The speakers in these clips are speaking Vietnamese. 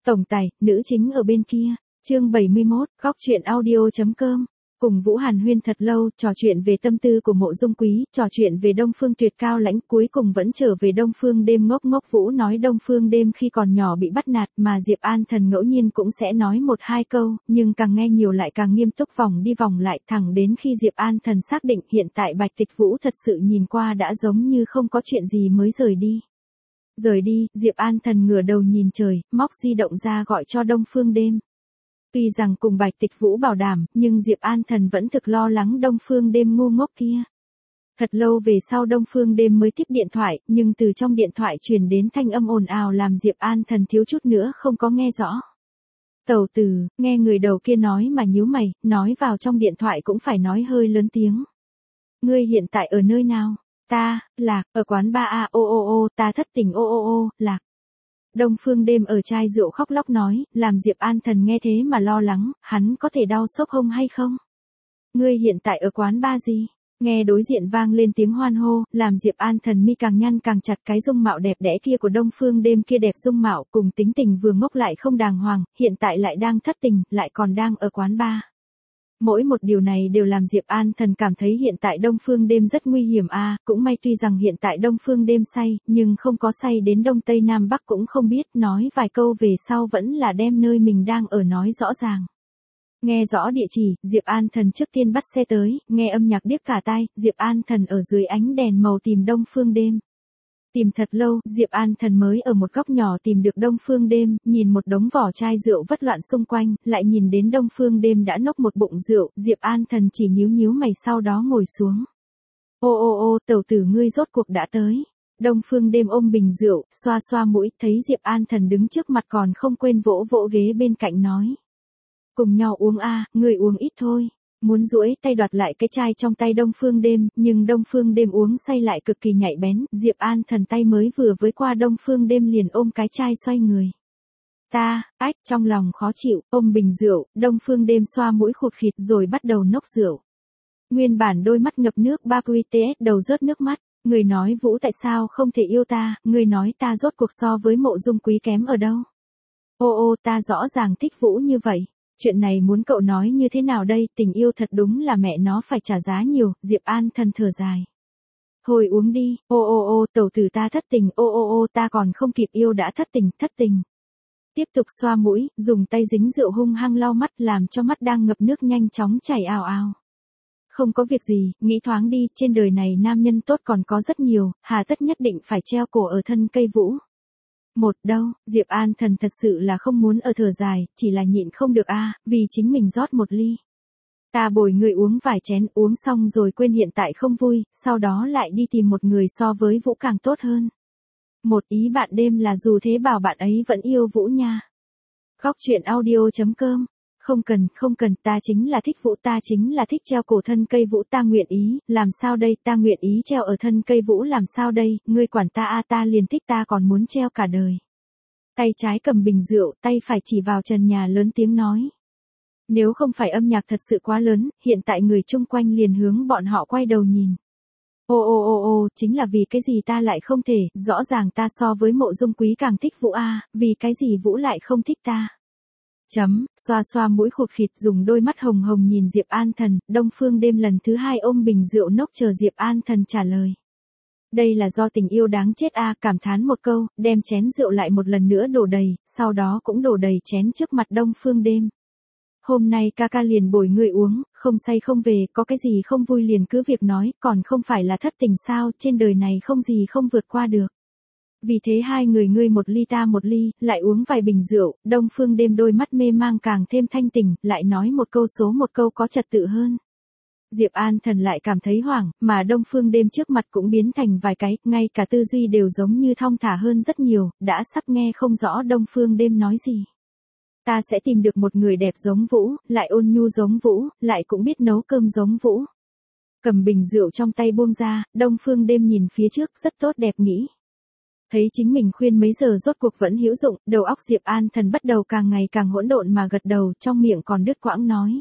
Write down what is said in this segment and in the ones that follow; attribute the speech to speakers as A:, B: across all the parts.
A: Tổng tài, nữ chính ở bên kia. Chương 71, góc truyện audio.com. Cùng Vũ Hàn huyên thật lâu, trò chuyện về tâm tư của Mộ Dung Quý, trò chuyện về Đông Phương Tuyệt cao lãnh, cuối cùng vẫn trở về Đông Phương Đêm. Ngốc Vũ nói Đông Phương Đêm khi còn nhỏ bị bắt nạt, mà Diệp An Thần ngẫu nhiên cũng sẽ nói một hai câu, nhưng càng nghe nhiều lại càng nghiêm túc, vòng đi vòng lại, thẳng đến khi Diệp An Thần xác định hiện tại Bạch Tịch Vũ thật sự nhìn qua đã giống như không có chuyện gì mới rời đi. Rời đi, Diệp An Thần ngửa đầu nhìn trời, móc di động ra gọi cho Đông Phương Đêm. Tuy rằng cùng Bạch Tịch Vũ bảo đảm, nhưng Diệp An Thần vẫn thực lo lắng Đông Phương Đêm ngu ngốc kia. Thật lâu về sau Đông Phương Đêm mới tiếp điện thoại, nhưng từ trong điện thoại truyền đến thanh âm ồn ào làm Diệp An Thần thiếu chút nữa không có nghe rõ. Tẩu tử, nghe người đầu kia nói mà nhíu mày, nói vào trong điện thoại cũng phải nói hơi lớn tiếng. Ngươi hiện tại ở nơi nào? Ta, Lạc, ở quán ba a, ta thất tình Lạc. Đông Phương Đêm ở chai rượu khóc lóc nói, làm Diệp An Thần nghe thế mà lo lắng, hắn có thể đau sốc hông hay không? Ngươi hiện tại ở quán ba gì? Nghe đối diện vang lên tiếng hoan hô, làm Diệp An Thần mi càng nhăn càng chặt, cái dung mạo đẹp đẽ kia của Đông Phương Đêm kia đẹp dung mạo cùng tính tình vừa ngốc lại không đàng hoàng, hiện tại lại đang thất tình, lại còn đang ở quán ba. Mỗi một điều này đều làm Diệp An Thần cảm thấy hiện tại Đông Phương Đêm rất nguy hiểm cũng may tuy rằng hiện tại Đông Phương Đêm say, nhưng không có say đến Đông Tây Nam Bắc cũng không biết, nói vài câu về sau vẫn là đem nơi mình đang ở nói rõ ràng. Nghe rõ địa chỉ, Diệp An Thần trước tiên bắt xe tới, nghe âm nhạc điếc cả tai, Diệp An Thần ở dưới ánh đèn màu tìm Đông Phương Đêm. Tìm thật lâu, Diệp An Thần mới ở một góc nhỏ tìm được Đông Phương Đêm, nhìn một đống vỏ chai rượu vất loạn xung quanh, lại nhìn đến Đông Phương Đêm đã nốc một bụng rượu, Diệp An Thần chỉ nhíu mày sau đó ngồi xuống. Tẩu tử ngươi rốt cuộc đã tới. Đông Phương Đêm ôm bình rượu, xoa xoa mũi, thấy Diệp An Thần đứng trước mặt còn không quên vỗ vỗ ghế bên cạnh nói. Cùng nhau uống ngươi uống ít thôi. Muốn duỗi tay đoạt lại cái chai trong tay Đông Phương Đêm, nhưng Đông Phương Đêm uống say lại cực kỳ nhạy bén, Diệp An Thần tay mới vừa với qua Đông Phương Đêm liền ôm cái chai xoay người. Trong lòng khó chịu, ôm bình rượu, Đông Phương Đêm xoa mũi khụt khịt rồi bắt đầu nốc rượu. Nguyên bản đôi mắt ngập nước BTS đầu rớt nước mắt, người nói Vũ tại sao không thể yêu ta, người nói ta rốt cuộc so với Mộ Dung Quý kém ở đâu. Ta rõ ràng thích Vũ như vậy. Chuyện này muốn cậu nói như thế nào đây, tình yêu thật đúng là mẹ nó phải trả giá nhiều, Diệp An Thần thở dài. Thôi uống đi, tẩu tử ta thất tình, ta còn không kịp yêu đã thất tình. Tiếp tục xoa mũi, dùng tay dính rượu hung hăng lau mắt làm cho mắt đang ngập nước nhanh chóng chảy ào ào. Không có việc gì, nghĩ thoáng đi, trên đời này nam nhân tốt còn có rất nhiều, hà tất nhất định phải treo cổ ở thân cây Vũ. Diệp An Thần thật sự là không muốn ở thở dài, chỉ là nhịn không được vì chính mình rót một ly. Ta bồi người uống vài chén, uống xong rồi quên hiện tại không vui, sau đó lại đi tìm một người so với Vũ càng tốt hơn. Một ý bạn đêm là dù thế bảo bạn ấy vẫn yêu Vũ nha. Góc truyện audio.com. Không cần, ta chính là thích Vũ, ta chính là thích treo cổ thân cây Vũ, ta nguyện ý, làm sao đây, ta nguyện ý treo ở thân cây Vũ làm sao đây, ngươi quản ta ta liền thích, ta còn muốn treo cả đời. Tay trái cầm bình rượu, tay phải chỉ vào trần nhà lớn tiếng nói. Nếu không phải âm nhạc thật sự quá lớn, hiện tại người chung quanh liền hướng bọn họ quay đầu nhìn. Chính là vì cái gì ta lại không thể, rõ ràng ta so với Mộ Dung Quý càng thích Vũ vì cái gì Vũ lại không thích ta. Xoa mũi khụt khịt dùng đôi mắt hồng hồng nhìn Diệp An Thần, Đông Phương Đêm lần thứ hai ôm bình rượu nốc chờ Diệp An Thần trả lời. Đây là do tình yêu đáng chết cảm thán một câu, đem chén rượu lại một lần nữa đổ đầy, sau đó cũng đổ đầy chén trước mặt Đông Phương Đêm. Hôm nay ca liền bồi người uống, không say không về, có cái gì không vui liền cứ việc nói, còn không phải là thất tình sao, trên đời này không gì không vượt qua được. Vì thế hai người ngươi một ly ta một ly, lại uống vài bình rượu, Đông Phương Đêm đôi mắt mê mang càng thêm thanh tỉnh, lại nói một câu số một câu có trật tự hơn. Diệp An Thần lại cảm thấy hoảng, mà Đông Phương Đêm trước mặt cũng biến thành vài cái, ngay cả tư duy đều giống như thong thả hơn rất nhiều, đã sắp nghe không rõ Đông Phương Đêm nói gì. Ta sẽ tìm được một người đẹp giống Vũ, lại ôn nhu giống Vũ, lại cũng biết nấu cơm giống Vũ. Cầm bình rượu trong tay buông ra, Đông Phương Đêm nhìn phía trước rất tốt đẹp nghĩ. Thấy chính mình khuyên mấy giờ rốt cuộc vẫn hữu dụng, đầu óc Diệp An Thần bắt đầu càng ngày càng hỗn độn mà gật đầu, trong miệng còn đứt quãng nói.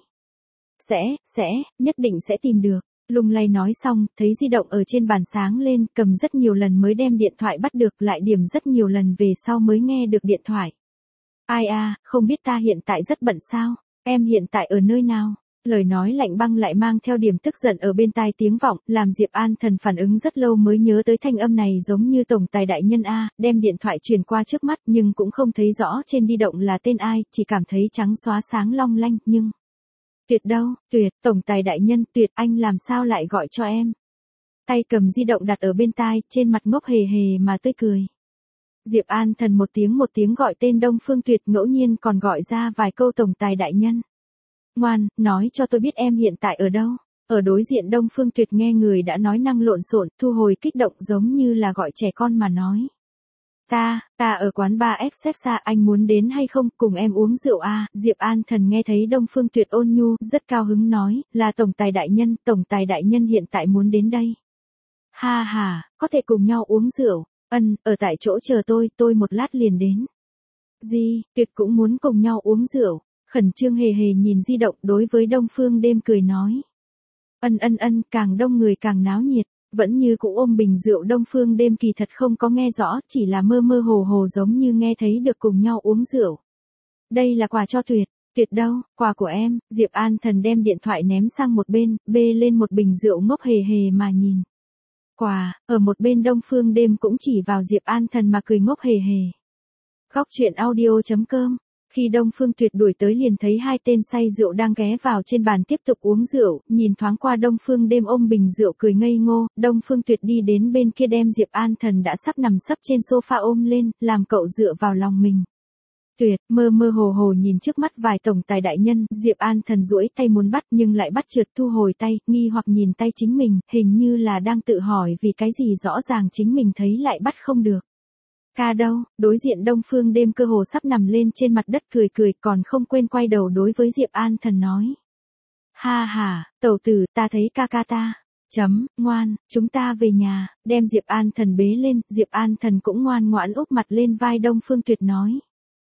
A: Nhất định sẽ tìm được. Lung lay nói xong, thấy di động ở trên bàn sáng lên, cầm rất nhiều lần mới đem điện thoại bắt được, lại điểm rất nhiều lần về sau mới nghe được điện thoại. Ai à, không biết ta hiện tại rất bận sao? Em hiện tại ở nơi nào? Lời nói lạnh băng lại mang theo điểm tức giận ở bên tai tiếng vọng, làm Diệp An Thần phản ứng rất lâu mới nhớ tới thanh âm này giống như tổng tài đại nhân a, đem điện thoại truyền qua trước mắt nhưng cũng không thấy rõ trên di động là tên ai, chỉ cảm thấy trắng xóa sáng long lanh, nhưng... Tuyệt đâu, Tuyệt, tổng tài đại nhân, Tuyệt, anh làm sao lại gọi cho em? Tay cầm di động đặt ở bên tai, trên mặt ngốc hề hề mà tươi cười. Diệp An Thần một tiếng gọi tên Đông Phương Tuyệt, ngẫu nhiên còn gọi ra vài câu tổng tài đại nhân. Ngoan, nói cho tôi biết em hiện tại ở đâu. Ở đối diện Đông Phương Tuyệt nghe người đã nói năng lộn xộn, thu hồi kích động giống như là gọi trẻ con mà nói. Ta ở quán bar Excexa, anh muốn đến hay không, cùng em uống rượu à? Diệp An Thần nghe thấy Đông Phương Tuyệt ôn nhu, rất cao hứng nói, là tổng tài đại nhân hiện tại muốn đến đây. Ha ha, có thể cùng nhau uống rượu, ở tại chỗ chờ tôi một lát liền đến. Gì, Tuyệt cũng muốn cùng nhau uống rượu, khẩn trương hề hề nhìn di động đối với Đông Phương Đêm cười nói. Càng đông người càng náo nhiệt. Vẫn như cũ ôm bình rượu Đông Phương Đêm kỳ thật không có nghe rõ, chỉ là mơ mơ hồ hồ giống như nghe thấy được cùng nhau uống rượu. Đây là quà cho Tuyệt, Tuyệt đâu, quà của em, Diệp An Thần đem điện thoại ném sang một bên, bê lên một bình rượu ngốc hề hề mà nhìn. Quà, ở một bên Đông Phương Đêm cũng chỉ vào Diệp An Thần mà cười ngốc hề hề. Góc truyện audio.com. Khi Đông Phương Tuyệt đuổi tới liền thấy hai tên say rượu đang ghé vào trên bàn tiếp tục uống rượu, nhìn thoáng qua Đông Phương Đêm ôm bình rượu cười ngây ngô, Đông Phương Tuyệt đi đến bên kia đem Diệp An Thần đã sắp nằm sấp trên sofa ôm lên, làm cậu dựa vào lòng mình. Tuyệt, mơ mơ hồ hồ nhìn trước mắt vài tổng tài đại nhân, Diệp An Thần duỗi tay muốn bắt nhưng lại bắt trượt, thu hồi tay, nghi hoặc nhìn tay chính mình, hình như là đang tự hỏi vì cái gì rõ ràng chính mình thấy lại bắt không được. Ca đâu, đối diện Đông Phương Đêm cơ hồ sắp nằm lên trên mặt đất cười còn không quên quay đầu đối với Diệp An Thần nói. Ha ha, tẩu tử, ta thấy ca ta. Ngoan, chúng ta về nhà, đem Diệp An Thần bế lên, Diệp An Thần cũng ngoan ngoãn úp mặt lên vai Đông Phương Tuyệt nói.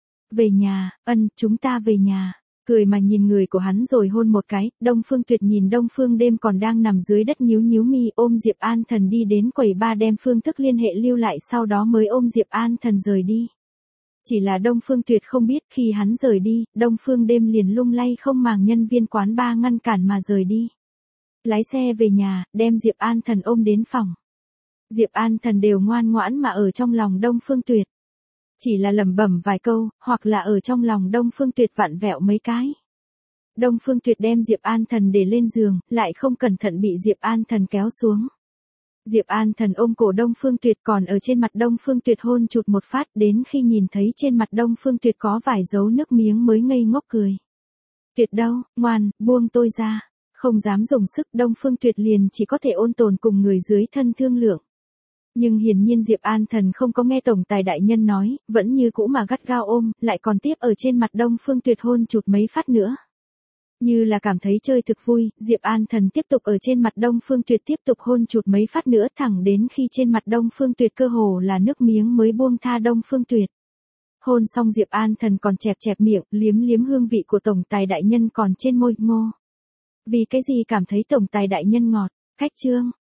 A: Về nhà, chúng ta về nhà. Cười mà nhìn người của hắn rồi hôn một cái, Đông Phương Tuyệt nhìn Đông Phương Đêm còn đang nằm dưới đất nhíu mi ôm Diệp An Thần đi đến quầy bar đem phương thức liên hệ lưu lại sau đó mới ôm Diệp An Thần rời đi. Chỉ là Đông Phương Tuyệt không biết khi hắn rời đi, Đông Phương Đêm liền lung lay không màng nhân viên quán bar ngăn cản mà rời đi. Lái xe về nhà, đem Diệp An Thần ôm đến phòng. Diệp An Thần đều ngoan ngoãn mà ở trong lòng Đông Phương Tuyệt. Chỉ là lẩm bẩm vài câu, hoặc là ở trong lòng Đông Phương Tuyệt vặn vẹo mấy cái. Đông Phương Tuyệt đem Diệp An Thần để lên giường, lại không cẩn thận bị Diệp An Thần kéo xuống. Diệp An Thần ôm cổ Đông Phương Tuyệt còn ở trên mặt Đông Phương Tuyệt hôn chụt một phát, đến khi nhìn thấy trên mặt Đông Phương Tuyệt có vài dấu nước miếng mới ngây ngốc cười. Tuyệt đâu, ngoan, buông tôi ra. Không dám dùng sức, Đông Phương Tuyệt liền chỉ có thể ôn tồn cùng người dưới thân thương lượng. Nhưng hiển nhiên Diệp An Thần không có nghe tổng tài đại nhân nói, vẫn như cũ mà gắt gao ôm, lại còn tiếp ở trên mặt Đông Phương Tuyệt hôn chụt mấy phát nữa. Như là cảm thấy chơi thực vui, Diệp An Thần tiếp tục ở trên mặt Đông Phương Tuyệt tiếp tục hôn chụt mấy phát nữa thẳng đến khi trên mặt Đông Phương Tuyệt cơ hồ là nước miếng mới buông tha Đông Phương Tuyệt. Hôn xong Diệp An Thần còn chẹp miệng, liếm hương vị của tổng tài đại nhân còn trên môi, ngô. Vì cái gì cảm thấy tổng tài đại nhân ngọt, khách chương.